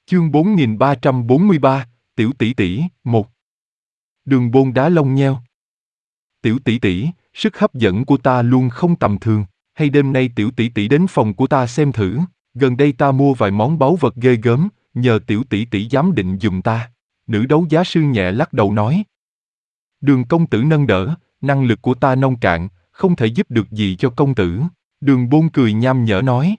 Chương 4343, Tiểu tỷ tỷ, 1. Đường Bôn đá lông nheo. Tiểu tỷ tỷ, sức hấp dẫn của ta luôn không tầm thường, hay đêm nay tiểu tỷ tỷ đến phòng của ta xem thử, gần đây ta mua vài món báu vật ghê gớm, nhờ tiểu tỷ tỷ giám định giùm ta. Nữ đấu giá sư nhẹ lắc đầu nói. Đường công tử nâng đỡ, năng lực của ta nông cạn, không thể giúp được gì cho công tử. Đường Bôn cười nham nhở nói.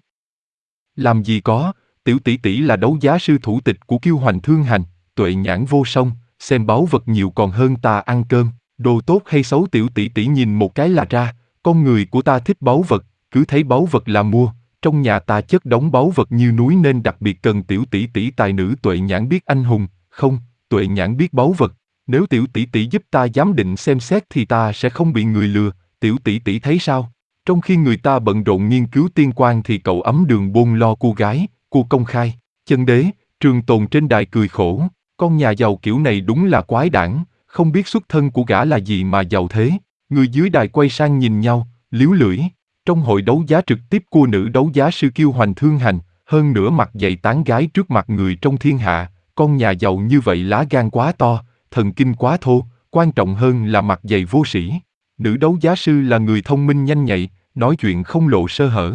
Làm gì có, tiểu tỷ tỷ là đấu giá sư thủ tịch của Kiêu Hoành Thương Hành, tuệ nhãn vô song, xem báu vật nhiều còn hơn ta ăn cơm, đồ tốt hay xấu tiểu tỷ tỷ nhìn một cái là ra, con người của ta thích báu vật, cứ thấy báu vật là mua, trong nhà ta chất đống báu vật như núi nên đặc biệt cần tiểu tỷ tỷ tài nữ tuệ nhãn biết anh hùng, không, tuệ nhãn biết báu vật, nếu tiểu tỷ tỷ giúp ta giám định xem xét thì ta sẽ không bị người lừa, tiểu tỷ tỷ thấy sao? Trong khi người ta bận rộn nghiên cứu tiên quan thì cậu ấm Đường Bôn lo cô gái, cô công khai, chân đế, Trường Tồn trên đài cười khổ, con nhà giàu kiểu này đúng là quái đản, không biết xuất thân của gã là gì mà giàu thế. Người dưới đài quay sang nhìn nhau, líu lưỡi. Trong hội đấu giá trực tiếp của nữ đấu giá sư Kiêu Hoành Thương Hành, hơn nữa mặt dạy tán gái trước mặt người trong thiên hạ, con nhà giàu như vậy lá gan quá to, thần kinh quá thô, quan trọng hơn là mặt dày vô sĩ. Nữ đấu giá sư là người thông minh nhanh nhạy, nói chuyện không lộ sơ hở.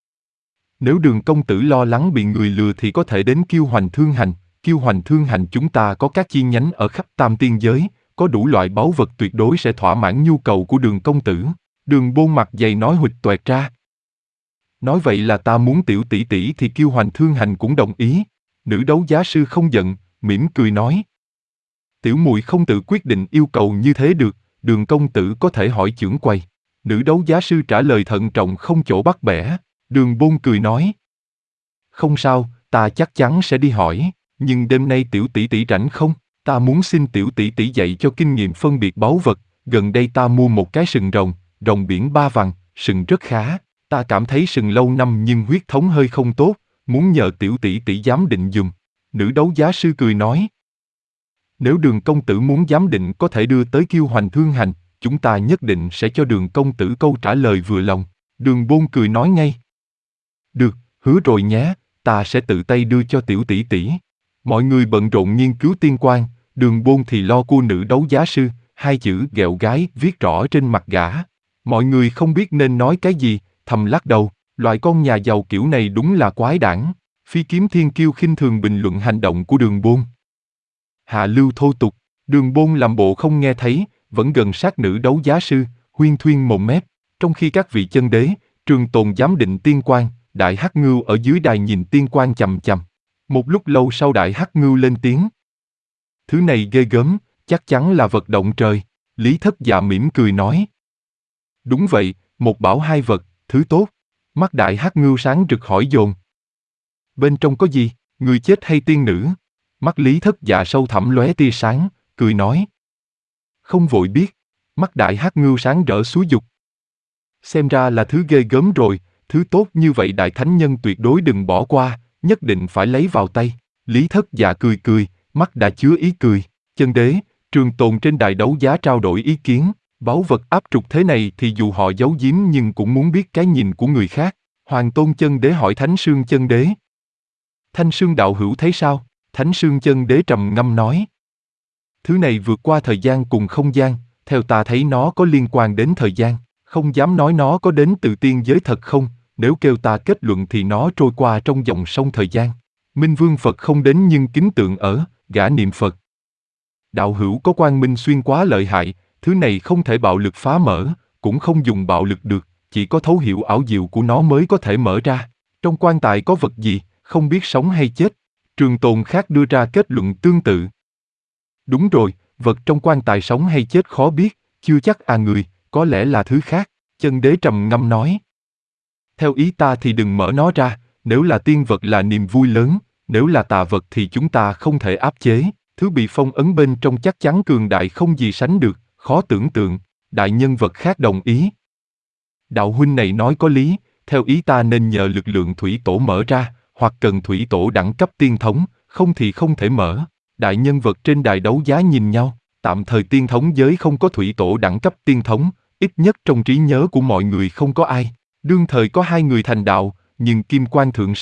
Nếu Đường công tử lo lắng bị người lừa thì có thể đến Kiêu Hoành Thương Hành. Kiêu Hoành Thương Hành chúng ta có các chi nhánh ở khắp Tam Tiên giới, có đủ loại báu vật tuyệt đối sẽ thỏa mãn nhu cầu của Đường công tử. Đường Bôn mặt dày nói huỵch toẹt ra. Nói vậy là ta muốn tiểu tỷ tỷ thì Kiêu Hoành Thương Hành cũng đồng ý. Nữ đấu giá sư không giận, mỉm cười nói. Tiểu muội không tự quyết định yêu cầu như thế được, Đường công tử có thể hỏi chưởng quầy. Nữ đấu giá sư trả lời thận trọng không chỗ bắt bẻ. Đường Bôn cười nói. Không sao, ta chắc chắn sẽ đi hỏi, nhưng đêm nay tiểu tỷ tỷ rảnh không? Ta muốn xin tiểu tỷ tỷ dạy cho kinh nghiệm phân biệt báu vật, gần đây ta mua một cái sừng rồng, rồng biển ba vàng, sừng rất khá, ta cảm thấy sừng lâu năm nhưng huyết thống hơi không tốt, muốn nhờ tiểu tỷ tỷ giám định giùm. Nữ đấu giá sư cười nói. Nếu Đường công tử muốn giám định có thể đưa tới Kiêu Hoành Thương Hành, chúng ta nhất định sẽ cho Đường công tử câu trả lời vừa lòng. Đường Bôn cười nói ngay. Được, hứa rồi nhé, ta sẽ tự tay đưa cho tiểu tỷ tỷ. Mọi người bận rộn nghiên cứu tiên quan, Đường Bôn thì lo cua nữ đấu giá sư, hai chữ ghẹo gái viết rõ trên mặt gã. Mọi người không biết nên nói cái gì, thầm lắc đầu, loại con nhà giàu kiểu này đúng là quái đản. Phi Kiếm Thiên Kiêu khinh thường bình luận hành động của Đường Bôn. Hạ lưu thô tục, Đường Bôn làm bộ không nghe thấy, vẫn gần sát nữ đấu giá sư, huyên thuyên mồm mép, trong khi các vị chân đế, Trường Tồn giám định tiên quan, Đại Hắc Ngưu ở dưới đài nhìn tiên quan chằm chằm. Một lúc lâu sau Đại Hắc Ngưu lên tiếng. Thứ này ghê gớm, chắc chắn là vật động trời. Lý Thất Dạ mỉm cười nói. Đúng vậy, một bảo hai vật, thứ tốt. Mắt Đại Hắc Ngưu sáng rực hỏi dồn. Bên trong có gì, người chết hay tiên nữ? Mắt Lý Thất Dạ sâu thẳm lóe tia sáng, cười nói. Không vội biết. Mắt Đại Hắc Ngưu sáng rỡ xúi dục. Xem ra là thứ ghê gớm rồi, thứ tốt như vậy đại thánh nhân tuyệt đối đừng bỏ qua, nhất định phải lấy vào tay. Lý Thất Dạ cười cười, mắt đã chứa ý cười. Chân đế, Trường Tồn trên đài đấu giá trao đổi ý kiến, báu vật áp trục thế này thì dù họ giấu giếm nhưng cũng muốn biết cái nhìn của người khác. Hoàng Tôn chân đế hỏi Thánh Sương chân đế. Thanh Sương đạo hữu thấy sao? Thánh Sương chân đế trầm ngâm nói. Thứ này vượt qua thời gian cùng không gian, theo ta thấy nó có liên quan đến thời gian, không dám nói nó có đến từ tiên giới thật không, nếu kêu ta kết luận thì nó trôi qua trong dòng sông thời gian. Minh Vương Phật không đến nhưng kính tượng ở, gã niệm Phật. Đạo hữu có quang minh xuyên quá lợi hại, thứ này không thể bạo lực phá mở, cũng không dùng bạo lực được, chỉ có thấu hiểu ảo diệu của nó mới có thể mở ra. Trong quan tài có vật gì, không biết sống hay chết. Trường Tồn khác đưa ra kết luận tương tự. Đúng rồi, vật trong quan tài sống hay chết khó biết, chưa chắc người, có lẽ là thứ khác. Chân đế trầm ngâm nói. Theo ý ta thì đừng mở nó ra, nếu là tiên vật là niềm vui lớn, nếu là tà vật thì chúng ta không thể áp chế, thứ bị phong ấn bên trong chắc chắn cường đại không gì sánh được, khó tưởng tượng. Đại nhân vật khác đồng ý. Đạo huynh này nói có lý, theo ý ta nên nhờ lực lượng thủy tổ mở ra, hoặc cần thủy tổ đẳng cấp tiên thống, không thì không thể mở. Đại nhân vật trên đài đấu giá nhìn nhau, tạm thời tiên thống giới không có thủy tổ đẳng cấp tiên thống, ít nhất trong trí nhớ của mọi người không có ai. Đương thời có hai người thành đạo, nhưng Kim Quan Thượng Sư,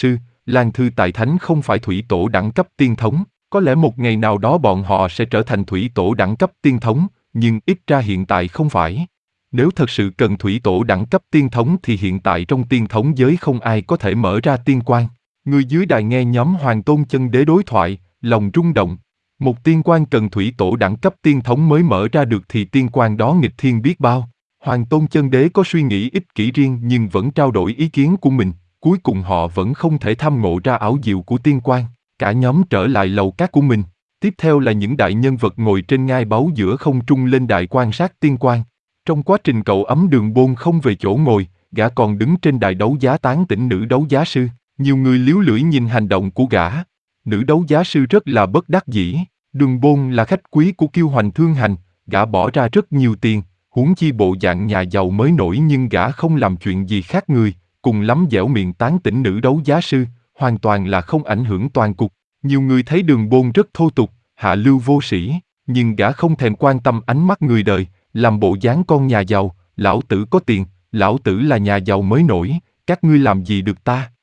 Lan Thư Tài Thánh không phải thủy tổ đẳng cấp tiên thống, có lẽ một ngày nào đó bọn họ sẽ trở thành thủy tổ đẳng cấp tiên thống, nhưng ít ra hiện tại không phải. Nếu thật sự cần thủy tổ đẳng cấp tiên thống thì hiện tại trong tiên thống giới không ai có thể mở ra tiên quan. Người dưới đài nghe nhóm Hoàng Tôn Chân Đế đối thoại, lòng rung động. Một tiên quan cần thủy tổ đẳng cấp tiên thống mới mở ra được thì tiên quan đó nghịch thiên biết bao. Hoàng Tôn Chân Đế có suy nghĩ ích kỷ riêng nhưng vẫn trao đổi ý kiến của mình, cuối cùng họ vẫn không thể tham ngộ ra ảo diệu của tiên quan. Cả nhóm trở lại lầu cát của mình. Tiếp theo là những đại nhân vật ngồi trên ngai báu giữa không trung lên đài quan sát tiên quan. Trong quá trình cậu ấm Đường Bôn không về chỗ ngồi, gã còn đứng trên đài đấu giá tán tỉnh nữ đấu giá sư. Nhiều người líu lưỡi nhìn hành động của gã. Nữ đấu giá sư rất là bất đắc dĩ. Đường Bôn là khách quý của Kiêu Hoành Thương Hành, gã bỏ ra rất nhiều tiền, huống chi bộ dạng nhà giàu mới nổi nhưng gã không làm chuyện gì khác người, cùng lắm dẻo miệng tán tỉnh nữ đấu giá sư, hoàn toàn là không ảnh hưởng toàn cục. Nhiều người thấy Đường Bôn rất thô tục, hạ lưu vô sĩ, nhưng gã không thèm quan tâm ánh mắt người đời, làm bộ dáng con nhà giàu, lão tử có tiền, lão tử là nhà giàu mới nổi, các ngươi làm gì được ta?